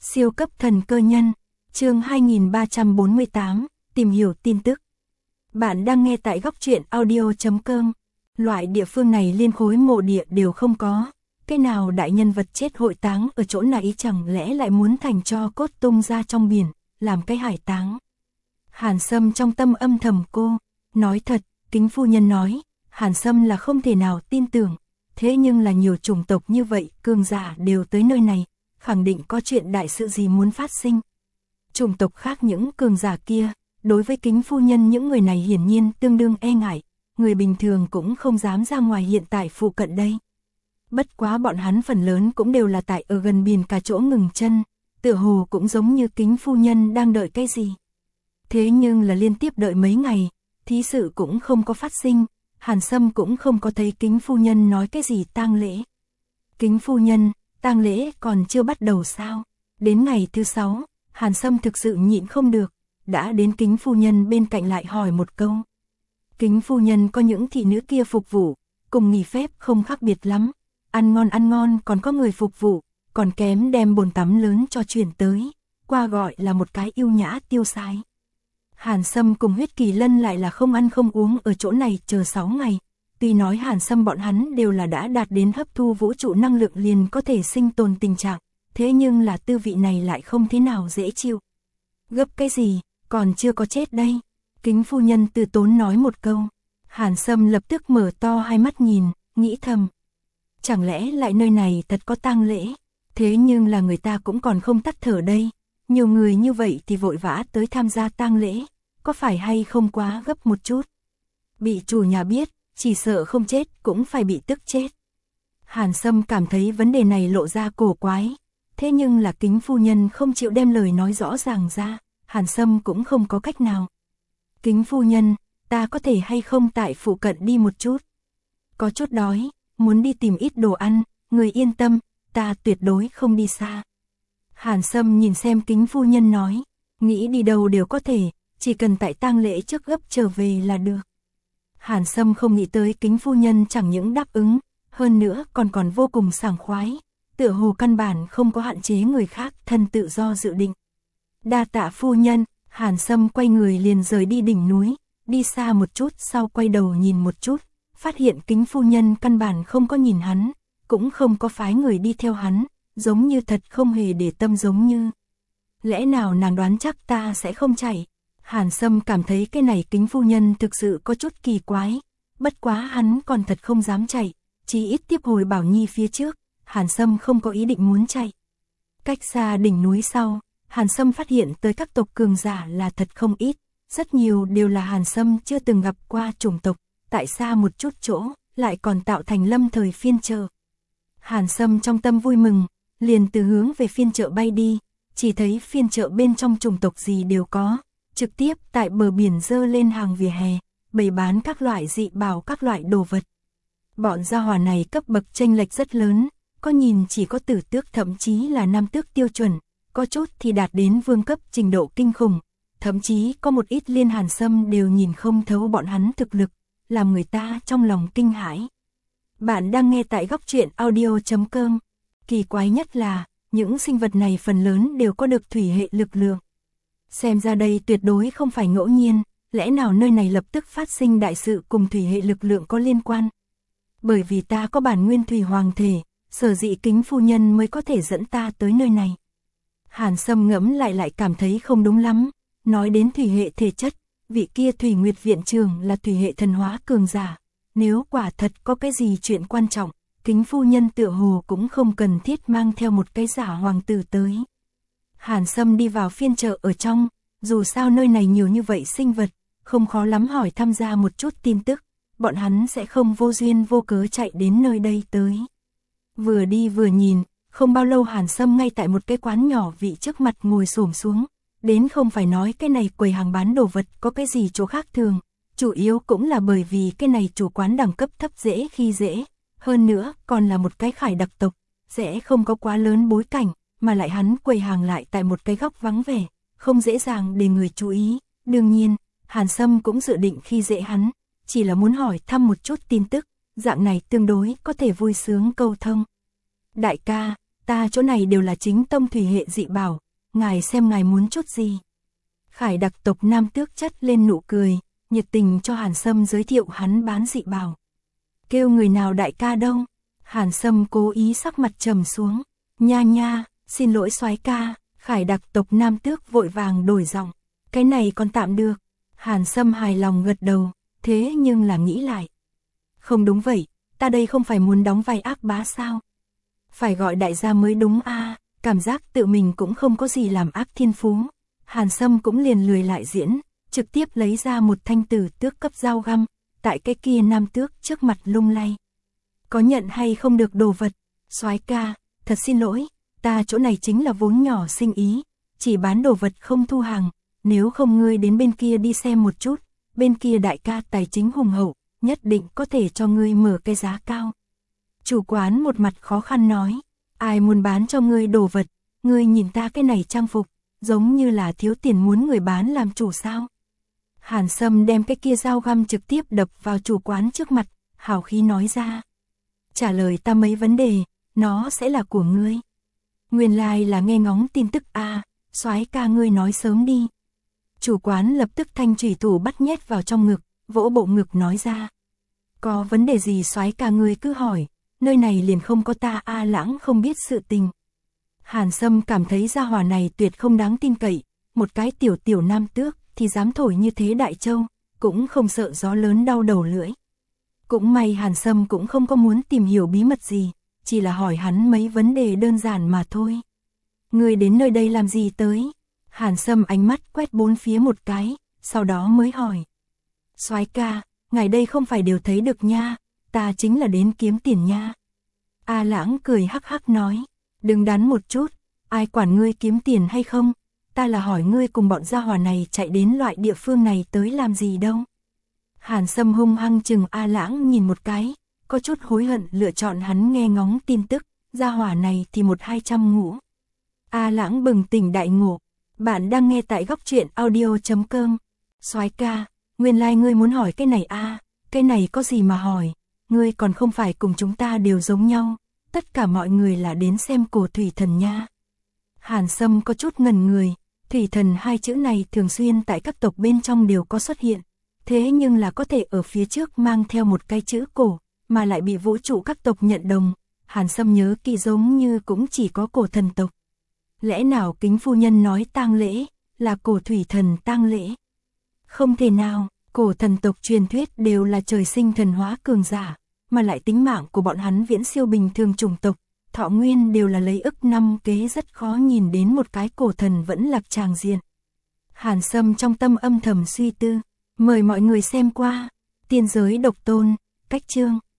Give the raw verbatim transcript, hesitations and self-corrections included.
Siêu cấp thần cơ nhân, chương hai nghìn ba trăm bốn mươi tám, tìm hiểu tin tức. Bạn đang nghe tại góc truyện audio chấm com. Loại địa phương này liên khối mộ địa đều không có. Cái nào đại nhân vật chết hội táng ở chỗ này chẳng lẽ lại muốn thành cho cốt tung ra trong biển, làm cái hải táng. Hàn Sâm trong tâm âm thầm cô, nói thật, Kính phu nhân nói, Hàn Sâm là không thể nào tin tưởng. Thế nhưng là nhiều chủng tộc như vậy, cường giả đều tới nơi này, khẳng định có chuyện đại sự gì muốn phát sinh. Chủng tộc khác những cường giả kia, đối với Kính phu nhân những người này hiển nhiên tương đương e ngại, người bình thường cũng không dám ra ngoài hiện tại phụ cận đây. Bất quá bọn hắn phần lớn cũng đều là tại ở gần biển cả chỗ ngừng chân, tựa hồ cũng giống như Kính phu nhân đang đợi cái gì. Thế nhưng là liên tiếp đợi mấy ngày, thí sự cũng không có phát sinh, Hàn Sâm cũng không có thấy Kính phu nhân nói cái gì tang lễ. Kính phu nhân, tang lễ còn chưa bắt đầu sao? Đến ngày thứ sáu, Hàn Sâm thực sự nhịn không được, đã đến Kính phu nhân bên cạnh lại hỏi một câu. Kính phu nhân có những thị nữ kia phục vụ, cùng nghỉ phép không khác biệt lắm, ăn ngon ăn ngon còn có người phục vụ, còn kém đem bồn tắm lớn cho chuyển tới, qua gọi là một cái yêu nhã tiêu sái. Hàn Sâm cùng Huyết Kỳ Lân lại là không ăn không uống ở chỗ này chờ sáu ngày. Tuy nói Hàn Sâm bọn hắn đều là đã đạt đến hấp thu vũ trụ năng lượng liền có thể sinh tồn tình trạng, thế nhưng là tư vị này lại không thế nào dễ chịu. Gấp cái gì, còn chưa có chết đây. Kính phu nhân từ tốn nói một câu. Hàn Sâm lập tức mở to hai mắt nhìn, nghĩ thầm. Chẳng lẽ lại nơi này thật có tang lễ, thế nhưng là người ta cũng còn không tắt thở đây. Nhiều người như vậy thì vội vã tới tham gia tang lễ, có phải hay không quá gấp một chút. Bị chủ nhà biết, chỉ sợ không chết cũng phải bị tức chết. Hàn Sâm cảm thấy vấn đề này lộ ra cổ quái, thế nhưng là Kính phu nhân không chịu đem lời nói rõ ràng ra, Hàn Sâm cũng không có cách nào. Kính phu nhân, ta có thể hay không tại phụ cận đi một chút? Có chút đói, muốn đi tìm ít đồ ăn, người yên tâm, ta tuyệt đối không đi xa. Hàn Sâm nhìn xem Kính phu nhân nói, nghĩ đi đâu đều có thể, chỉ cần tại tang lễ trước gấp trở về là được. Hàn Sâm không nghĩ tới Kính phu nhân chẳng những đáp ứng, hơn nữa còn còn vô cùng sảng khoái, tựa hồ căn bản không có hạn chế người khác thân tự do dự định. Đa tạ phu nhân, Hàn Sâm quay người liền rời đi đỉnh núi, đi xa một chút sau quay đầu nhìn một chút, phát hiện Kính phu nhân căn bản không có nhìn hắn, cũng không có phái người đi theo hắn, giống như thật không hề để tâm giống như. Lẽ nào nàng đoán chắc ta sẽ không chạy? Hàn Sâm cảm thấy cái này Kính phu nhân thực sự có chút kỳ quái, bất quá hắn còn thật không dám chạy, chỉ ít tiếp hồi Bảo Nhi phía trước, Hàn Sâm không có ý định muốn chạy. Cách xa đỉnh núi sau, Hàn Sâm phát hiện tới các tộc cường giả là thật không ít, rất nhiều đều là Hàn Sâm chưa từng gặp qua chủng tộc, tại xa một chút chỗ, lại còn tạo thành lâm thời phiên chợ. Hàn Sâm trong tâm vui mừng, liền từ hướng về phiên chợ bay đi, chỉ thấy phiên chợ bên trong chủng tộc gì đều có, trực tiếp tại bờ biển dơ lên hàng vỉa hè, bày bán các loại dị bảo các loại đồ vật. Bọn gia hỏa này cấp bậc chênh lệch rất lớn, có nhìn chỉ có tử tước thậm chí là nam tước tiêu chuẩn, có chút thì đạt đến vương cấp trình độ kinh khủng, thậm chí có một ít liên Hàn Sâm đều nhìn không thấu bọn hắn thực lực, làm người ta trong lòng kinh hãi. Bạn đang nghe tại góc truyện audio chấm com. Kỳ quái nhất là, những sinh vật này phần lớn đều có được thủy hệ lực lượng. Xem ra đây tuyệt đối không phải ngẫu nhiên, lẽ nào nơi này lập tức phát sinh đại sự cùng thủy hệ lực lượng có liên quan. Bởi vì ta có bản nguyên thủy hoàng thể, sở dĩ Kính phu nhân mới có thể dẫn ta tới nơi này. Hàn Sâm ngẫm lại lại cảm thấy không đúng lắm, nói đến thủy hệ thể chất, vị kia Thủy Nguyệt viện trưởng là thủy hệ thần hóa cường giả, nếu quả thật có cái gì chuyện quan trọng, Kính phu nhân tựa hồ cũng không cần thiết mang theo một cái giả hoàng tử tới. Hàn Sâm đi vào phiên chợ ở trong, dù sao nơi này nhiều như vậy sinh vật, không khó lắm hỏi tham gia một chút tin tức, bọn hắn sẽ không vô duyên vô cớ chạy đến nơi đây tới. Vừa đi vừa nhìn, không bao lâu Hàn Sâm ngay tại một cái quán nhỏ vị trước mặt ngồi xổm xuống, đến không phải nói cái này quầy hàng bán đồ vật có cái gì chỗ khác thường, chủ yếu cũng là bởi vì cái này chủ quán đẳng cấp thấp dễ khi dễ, hơn nữa còn là một cái khải đặc tộc, sẽ không có quá lớn bối cảnh, mà lại hắn quầy hàng lại tại một cái góc vắng vẻ, không dễ dàng để người chú ý. Đương nhiên, Hàn Sâm cũng dự định khi dễ hắn, chỉ là muốn hỏi thăm một chút tin tức, dạng này tương đối có thể vui sướng câu thông. Đại ca, ta chỗ này đều là chính tông thủy hệ dị bảo, ngài xem ngài muốn chút gì. Khải đặc tộc Nam Tước chất lên nụ cười, nhiệt tình cho Hàn Sâm giới thiệu hắn bán dị bảo. Kêu người nào đại ca đâu? Hàn Sâm cố ý sắc mặt trầm xuống. Nha nha, xin lỗi soái ca. Khải đặc tộc Nam Tước vội vàng đổi giọng. Cái này còn tạm được. Hàn Sâm hài lòng gật đầu, thế nhưng là nghĩ lại. Không đúng vậy, ta đây không phải muốn đóng vai ác bá sao? Phải gọi đại gia mới đúng a. À, cảm giác tự mình cũng không có gì làm ác thiên phú. Hàn Sâm cũng liền lười lại diễn, trực tiếp lấy ra một thanh tử tước cấp dao găm, tại cái kia Nam Tước trước mặt lung lay. Có nhận hay không được đồ vật? Soái ca, thật xin lỗi, ta chỗ này chính là vốn nhỏ sinh ý, chỉ bán đồ vật không thu hàng, nếu không ngươi đến bên kia đi xem một chút, bên kia đại ca tài chính hùng hậu, nhất định có thể cho ngươi mở cái giá cao. Chủ quán một mặt khó khăn nói, ai muốn bán cho ngươi đồ vật, ngươi nhìn ta cái này trang phục, giống như là thiếu tiền muốn người bán làm chủ sao? Hàn Sâm đem cái kia dao găm trực tiếp đập vào chủ quán trước mặt, hào khí nói ra. Trả lời ta mấy vấn đề, nó sẽ là của ngươi. Nguyên lai là nghe ngóng tin tức a, à, soái ca ngươi nói sớm đi. Chủ quán lập tức thanh chủy thủ bắt nhét vào trong ngực, vỗ bộ ngực nói ra. Có vấn đề gì soái ca ngươi cứ hỏi, nơi này liền không có ta A Lãng không biết sự tình. Hàn Sâm cảm thấy gia hỏa này tuyệt không đáng tin cậy, một cái tiểu tiểu Nam Tước thì dám thổi như thế đại châu, cũng không sợ gió lớn đau đầu lưỡi. Cũng may Hàn Sâm cũng không có muốn tìm hiểu bí mật gì, chỉ là hỏi hắn mấy vấn đề đơn giản mà thôi. Ngươi đến nơi đây làm gì tới? Hàn Sâm ánh mắt quét bốn phía một cái, sau đó mới hỏi. Soái ca, ngài đây không phải đều thấy được nha, ta chính là đến kiếm tiền nha. A Lãng cười hắc hắc nói, đừng đắn một chút, ai quản ngươi kiếm tiền hay không, ta là hỏi ngươi cùng bọn gia hỏa này chạy đến loại địa phương này tới làm gì đâu. Hàn Sâm hung hăng chừng A Lãng nhìn một cái, có chút hối hận lựa chọn hắn nghe ngóng tin tức, gia hỏa này thì một hai trăm ngũ. A Lãng bừng tỉnh đại ngộ, bạn đang nghe tại góc truyện audio chấm com. Soái ca, nguyên lai like ngươi muốn hỏi cái này a, à, cái này có gì mà hỏi, ngươi còn không phải cùng chúng ta đều giống nhau, tất cả mọi người là đến xem cổ thủy thần nha. Hàn Sâm có chút ngần người, thủy thần hai chữ này thường xuyên tại các tộc bên trong đều có xuất hiện, thế nhưng là có thể ở phía trước mang theo một cái chữ cổ, mà lại bị vũ trụ các tộc nhận đồng. Hàn Sâm nhớ kỳ giống như cũng chỉ có cổ thần tộc. Lẽ nào Kính phu nhân nói tang lễ là cổ thủy thần tang lễ? Không thể nào, cổ thần tộc truyền thuyết đều là trời sinh thần hóa cường giả, mà lại tính mạng của bọn hắn viễn siêu bình thường chủng tộc, thọ nguyên đều là lấy ức năm kế, rất khó nhìn đến một cái cổ thần vẫn lạc tràng diện. Hàn Sâm trong tâm âm thầm suy tư, mời mọi người xem qua Tiên giới độc tôn, cách chương.